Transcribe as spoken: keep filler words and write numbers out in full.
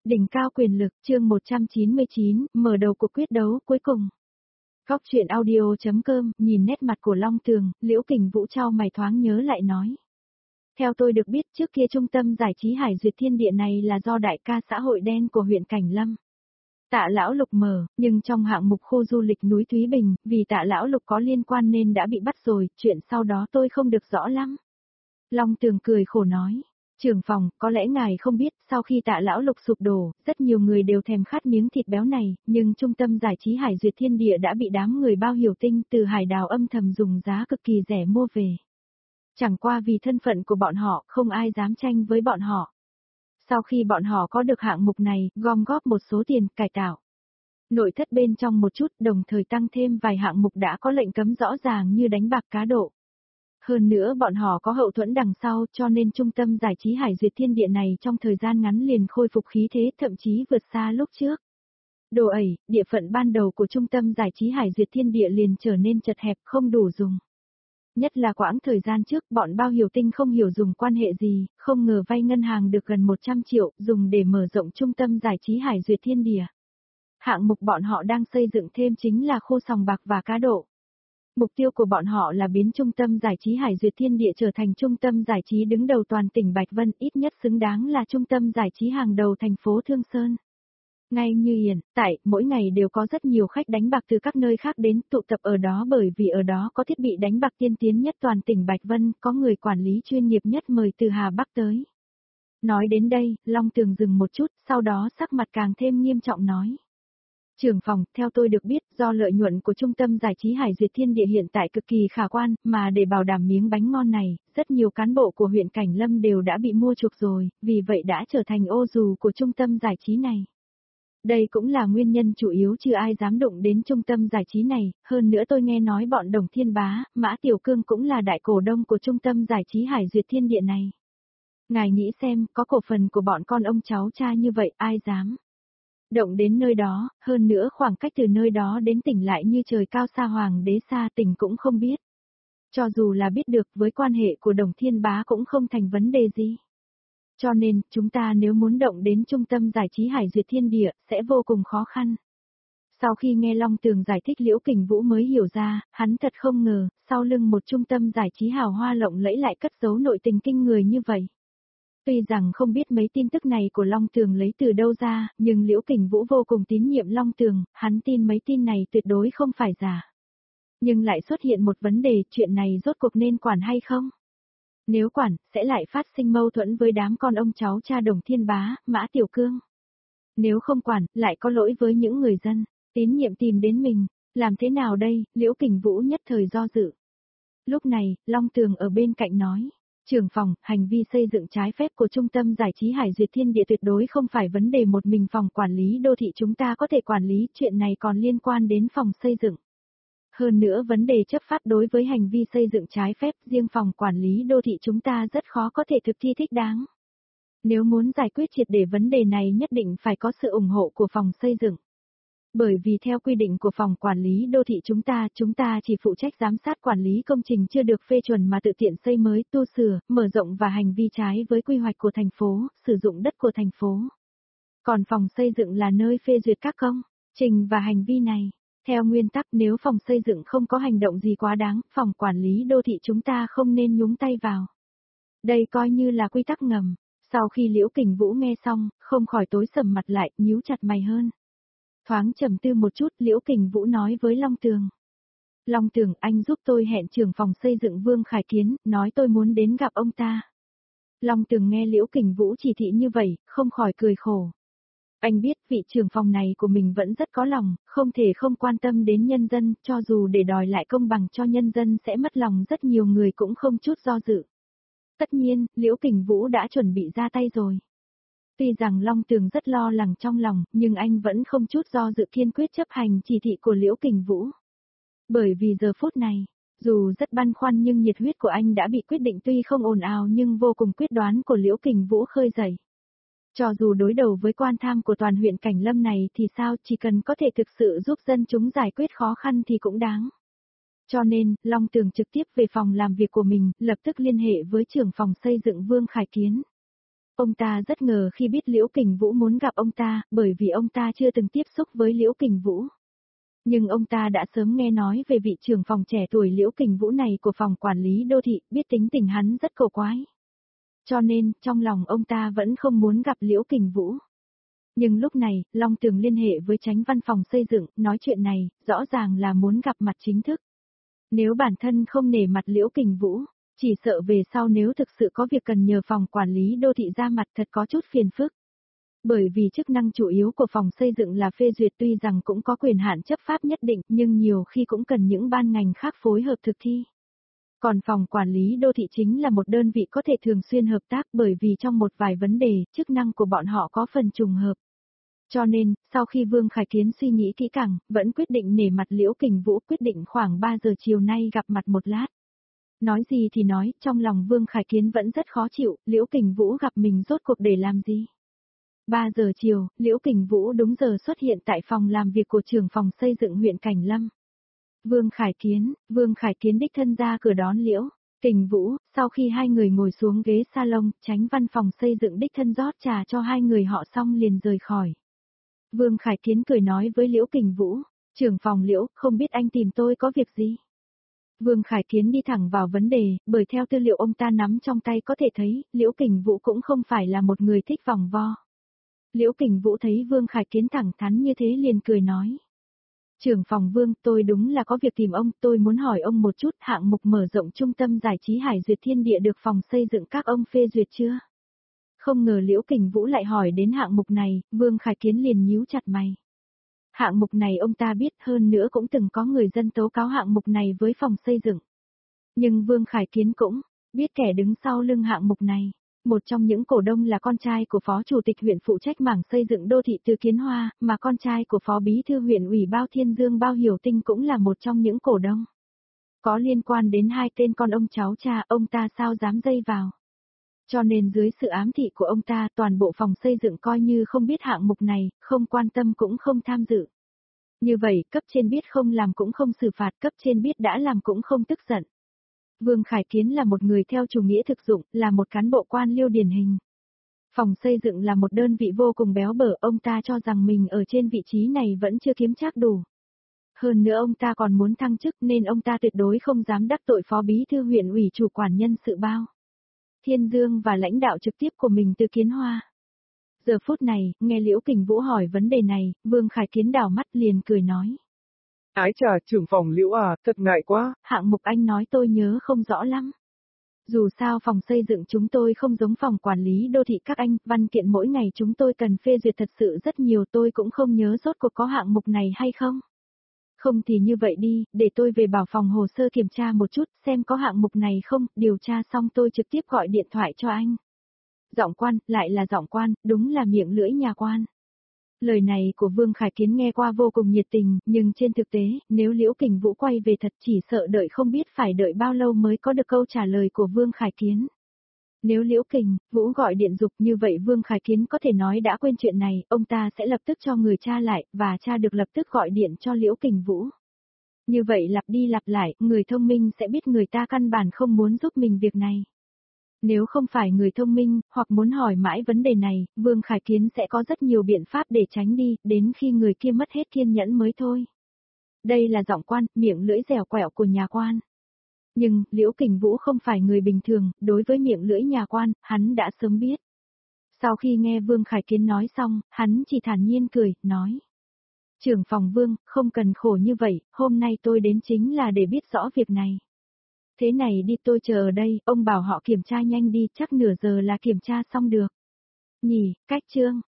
Đỉnh cao quyền lực, chương một trăm chín mươi chín, mở đầu cuộc quyết đấu cuối cùng. Góc truyện audio.com, nhìn nét mặt của Long Tường, Liễu Kình Vũ trao mày thoáng nhớ lại nói. Theo tôi được biết trước kia trung tâm giải trí Hải Duyệt Thiên Địa này là do đại ca xã hội đen của huyện Cảnh Lâm. Tạ Lão Lục mở, nhưng trong hạng mục khu du lịch núi Thúy Bình, vì Tạ Lão Lục có liên quan nên đã bị bắt rồi, chuyện sau đó tôi không được rõ lắm. Long Tường cười khổ nói. Trưởng phòng, có lẽ ngài không biết, sau khi Tạ Lão Lục sụp đổ, rất nhiều người đều thèm khát miếng thịt béo này, nhưng trung tâm giải trí Hải Duyệt Thiên Địa đã bị đám người bao hiểu tinh từ hải đảo âm thầm dùng giá cực kỳ rẻ mua về. Chẳng qua vì thân phận của bọn họ, không ai dám tranh với bọn họ. Sau khi bọn họ có được hạng mục này, gom góp một số tiền, cải tạo nội thất bên trong một chút, đồng thời tăng thêm vài hạng mục đã có lệnh cấm rõ ràng như đánh bạc cá độ. Hơn nữa bọn họ có hậu thuẫn đằng sau cho nên trung tâm giải trí Hải Duyệt Thiên Địa này trong thời gian ngắn liền khôi phục khí thế thậm chí vượt xa lúc trước. Đồ ẩy, địa phận ban đầu của trung tâm giải trí Hải Duyệt Thiên Địa liền trở nên chật hẹp không đủ dùng. Nhất là quãng thời gian trước bọn bao hiểu tinh không hiểu dùng quan hệ gì, không ngờ vay ngân hàng được gần một trăm triệu dùng để mở rộng trung tâm giải trí Hải Duyệt Thiên Địa. Hạng mục bọn họ đang xây dựng thêm chính là khu sòng bạc và cá độ. Mục tiêu của bọn họ là biến trung tâm giải trí Hải Duyệt Thiên Địa trở thành trung tâm giải trí đứng đầu toàn tỉnh Bạch Vân, ít nhất xứng đáng là trung tâm giải trí hàng đầu thành phố Thương Sơn. Ngay như hiện tại, mỗi ngày đều có rất nhiều khách đánh bạc từ các nơi khác đến tụ tập ở đó bởi vì ở đó có thiết bị đánh bạc tiên tiến nhất toàn tỉnh Bạch Vân, có người quản lý chuyên nghiệp nhất mời từ Hà Bắc tới. Nói đến đây, Long Tường dừng một chút, sau đó sắc mặt càng thêm nghiêm trọng nói. Trưởng phòng, theo tôi được biết, do lợi nhuận của trung tâm giải trí Hải Duyệt Thiên Địa hiện tại cực kỳ khả quan, mà để bảo đảm miếng bánh ngon này, rất nhiều cán bộ của huyện Cảnh Lâm đều đã bị mua chuộc rồi, vì vậy đã trở thành ô dù của trung tâm giải trí này. Đây cũng là nguyên nhân chủ yếu chưa ai dám đụng đến trung tâm giải trí này, hơn nữa tôi nghe nói bọn Đồng Thiên Bá, Mã Tiểu Cương cũng là đại cổ đông của trung tâm giải trí Hải Duyệt Thiên Địa này. Ngài nghĩ xem, có cổ phần của bọn con ông cháu cha như vậy, ai dám động đến nơi đó, hơn nữa khoảng cách từ nơi đó đến tỉnh lại như trời cao xa hoàng đế xa tỉnh cũng không biết. Cho dù là biết được với quan hệ của Đồng Thiên Bá cũng không thành vấn đề gì. Cho nên, chúng ta nếu muốn động đến trung tâm giải trí Hải Duyệt Thiên Địa, sẽ vô cùng khó khăn. Sau khi nghe Long Tường giải thích Liễu Kình Vũ mới hiểu ra, hắn thật không ngờ, sau lưng một trung tâm giải trí hào hoa lộng lẫy lại cất giấu nội tình kinh người như vậy. Tuy rằng không biết mấy tin tức này của Long Tường lấy từ đâu ra, nhưng Liễu Kình Vũ vô cùng tín nhiệm Long Tường, hắn tin mấy tin này tuyệt đối không phải giả. Nhưng lại xuất hiện một vấn đề, chuyện này rốt cuộc nên quản hay không? Nếu quản, sẽ lại phát sinh mâu thuẫn với đám con ông cháu cha Đồng Thiên Bá, Mã Tiểu Cương. Nếu không quản, lại có lỗi với những người dân, tín nhiệm tìm đến mình, làm thế nào đây? Liễu Kình Vũ nhất thời do dự. Lúc này, Long Tường ở bên cạnh nói. Trưởng phòng, hành vi xây dựng trái phép của trung tâm giải trí Hải Duyệt Thiên Địa tuyệt đối không phải vấn đề một mình phòng quản lý đô thị chúng ta có thể quản lý, chuyện này còn liên quan đến phòng xây dựng. Hơn nữa vấn đề chấp pháp đối với hành vi xây dựng trái phép riêng phòng quản lý đô thị chúng ta rất khó có thể thực thi thích đáng. Nếu muốn giải quyết triệt để vấn đề này nhất định phải có sự ủng hộ của phòng xây dựng. Bởi vì theo quy định của phòng quản lý đô thị chúng ta, chúng ta chỉ phụ trách giám sát quản lý công trình chưa được phê chuẩn mà tự tiện xây mới, tu sửa, mở rộng và hành vi trái với quy hoạch của thành phố, sử dụng đất của thành phố. Còn phòng xây dựng là nơi phê duyệt các công trình và hành vi này. Theo nguyên tắc nếu phòng xây dựng không có hành động gì quá đáng, phòng quản lý đô thị chúng ta không nên nhúng tay vào. Đây coi như là quy tắc ngầm. Sau khi Liễu Kình Vũ nghe xong, không khỏi tối sầm mặt lại, nhíu chặt mày hơn. Thoáng trầm tư một chút, Liễu Kình Vũ nói với Long Tường. Long Tường, anh giúp tôi hẹn trưởng phòng xây dựng Vương Khải Kiến, nói tôi muốn đến gặp ông ta. Long Tường nghe Liễu Kình Vũ chỉ thị như vậy, không khỏi cười khổ. Anh biết vị trưởng phòng này của mình vẫn rất có lòng, không thể không quan tâm đến nhân dân, cho dù để đòi lại công bằng cho nhân dân sẽ mất lòng rất nhiều người cũng không chút do dự. Tất nhiên, Liễu Kình Vũ đã chuẩn bị ra tay rồi. Tuy rằng Long Tường rất lo lắng trong lòng, nhưng anh vẫn không chút do dự kiên quyết chấp hành chỉ thị của Liễu Kình Vũ. Bởi vì giờ phút này, dù rất băn khoăn nhưng nhiệt huyết của anh đã bị quyết định tuy không ồn ào nhưng vô cùng quyết đoán của Liễu Kình Vũ khơi dậy. Cho dù đối đầu với quan tham của toàn huyện Cảnh Lâm này thì sao, chỉ cần có thể thực sự giúp dân chúng giải quyết khó khăn thì cũng đáng. Cho nên, Long Tường trực tiếp về phòng làm việc của mình, lập tức liên hệ với trưởng phòng xây dựng Vương Khải Kiến. Ông ta rất ngờ khi biết Liễu Kình Vũ muốn gặp ông ta, bởi vì ông ta chưa từng tiếp xúc với Liễu Kình Vũ. Nhưng ông ta đã sớm nghe nói về vị trưởng phòng trẻ tuổi Liễu Kình Vũ này của phòng quản lý đô thị, biết tính tình hắn rất cổ quái. Cho nên, trong lòng ông ta vẫn không muốn gặp Liễu Kình Vũ. Nhưng lúc này, Long Tường liên hệ với chánh văn phòng xây dựng, nói chuyện này, rõ ràng là muốn gặp mặt chính thức. Nếu bản thân không nể mặt Liễu Kình Vũ, chỉ sợ về sau nếu thực sự có việc cần nhờ phòng quản lý đô thị ra mặt thật có chút phiền phức. Bởi vì chức năng chủ yếu của phòng xây dựng là phê duyệt, tuy rằng cũng có quyền hạn chấp pháp nhất định, nhưng nhiều khi cũng cần những ban ngành khác phối hợp thực thi. Còn phòng quản lý đô thị chính là một đơn vị có thể thường xuyên hợp tác, bởi vì trong một vài vấn đề, chức năng của bọn họ có phần trùng hợp. Cho nên, sau khi Vương Khải Kiến suy nghĩ kỹ càng, vẫn quyết định nể mặt Liễu Kình Vũ, quyết định khoảng ba giờ chiều nay gặp mặt một lát. Nói gì thì nói, trong lòng Vương Khải Kiến vẫn rất khó chịu, Liễu Kình Vũ gặp mình rốt cuộc để làm gì? ba giờ chiều, Liễu Kình Vũ đúng giờ xuất hiện tại phòng làm việc của trưởng phòng xây dựng huyện Cảnh Lâm. Vương Khải Kiến, Vương Khải Kiến đích thân ra cửa đón Liễu Kình Vũ, sau khi hai người ngồi xuống ghế salon, chánh văn phòng xây dựng đích thân rót trà cho hai người họ xong liền rời khỏi. Vương Khải Kiến cười nói với Liễu Kình Vũ, trưởng phòng Liễu, không biết anh tìm tôi có việc gì? Vương Khải Kiến đi thẳng vào vấn đề, bởi theo tư liệu ông ta nắm trong tay có thể thấy, Liễu Kình Vũ cũng không phải là một người thích vòng vo. Liễu Kình Vũ thấy Vương Khải Kiến thẳng thắn như thế liền cười nói. Trưởng phòng Vương, tôi đúng là có việc tìm ông, tôi muốn hỏi ông một chút, hạng mục mở rộng trung tâm giải trí Hải Duyệt Thiên Địa được phòng xây dựng các ông phê duyệt chưa? Không ngờ Liễu Kình Vũ lại hỏi đến hạng mục này, Vương Khải Kiến liền nhíu chặt mày. Hạng mục này ông ta biết, hơn nữa cũng từng có người dân tố cáo hạng mục này với phòng xây dựng. Nhưng Vương Khải Kiến cũng biết kẻ đứng sau lưng hạng mục này. Một trong những cổ đông là con trai của phó chủ tịch huyện phụ trách mảng xây dựng đô thị Từ Kiến Hoa, mà con trai của phó bí thư huyện ủy Bao Thiên Dương Bao Hiểu Tinh cũng là một trong những cổ đông. Có liên quan đến hai tên con ông cháu cha, ông ta sao dám dây vào. Cho nên dưới sự ám thị của ông ta, toàn bộ phòng xây dựng coi như không biết hạng mục này, không quan tâm cũng không tham dự. Như vậy, cấp trên biết không làm cũng không xử phạt, cấp trên biết đã làm cũng không tức giận. Vương Khải Kiến là một người theo chủ nghĩa thực dụng, là một cán bộ quan liêu điển hình. Phòng xây dựng là một đơn vị vô cùng béo bở, ông ta cho rằng mình ở trên vị trí này vẫn chưa kiếm trác đủ. Hơn nữa ông ta còn muốn thăng chức nên ông ta tuyệt đối không dám đắc tội phó bí thư huyện ủy chủ quản nhân sự Bao Thiên Dương và lãnh đạo trực tiếp của mình Từ Kiến Hoa. Giờ phút này, nghe Liễu Kình Vũ hỏi vấn đề này, Vương Khải Kiến đảo mắt liền cười nói. Ái chà, trưởng phòng Liễu à, thật ngại quá. Hạng mục anh nói tôi nhớ không rõ lắm. Dù sao phòng xây dựng chúng tôi không giống phòng quản lý đô thị các anh, văn kiện mỗi ngày chúng tôi cần phê duyệt thật sự rất nhiều, tôi cũng không nhớ rốt cuộc có hạng mục này hay không. Không thì như vậy đi, để tôi về bảo phòng hồ sơ kiểm tra một chút, xem có hạng mục này không, điều tra xong tôi trực tiếp gọi điện thoại cho anh. Giọng quan, lại là giọng quan, đúng là miệng lưỡi nhà quan. Lời này của Vương Khải Kiến nghe qua vô cùng nhiệt tình, nhưng trên thực tế, nếu Liễu Kình Vũ quay về thật chỉ sợ đợi không biết phải đợi bao lâu mới có được câu trả lời của Vương Khải Kiến. Nếu Liễu Kình Vũ gọi điện dục như vậy Vương Khải Kiến có thể nói đã quên chuyện này, ông ta sẽ lập tức cho người tra lại, và tra được lập tức gọi điện cho Liễu Kình Vũ. Như vậy lặp đi lặp lại, người thông minh sẽ biết người ta căn bản không muốn giúp mình việc này. Nếu không phải người thông minh, hoặc muốn hỏi mãi vấn đề này, Vương Khải Kiến sẽ có rất nhiều biện pháp để tránh đi, đến khi người kia mất hết kiên nhẫn mới thôi. Đây là giọng quan, miệng lưỡi dẻo quẹo của nhà quan. Nhưng, Liễu Kình Vũ không phải người bình thường, đối với miệng lưỡi nhà quan, hắn đã sớm biết. Sau khi nghe Vương Khải Kiến nói xong, hắn chỉ thản nhiên cười, nói. Trưởng phòng Vương, không cần khổ như vậy, hôm nay tôi đến chính là để biết rõ việc này. Thế này đi, tôi chờ ở đây, ông bảo họ kiểm tra nhanh đi, chắc nửa giờ là kiểm tra xong được. Nhỉ, cách chương.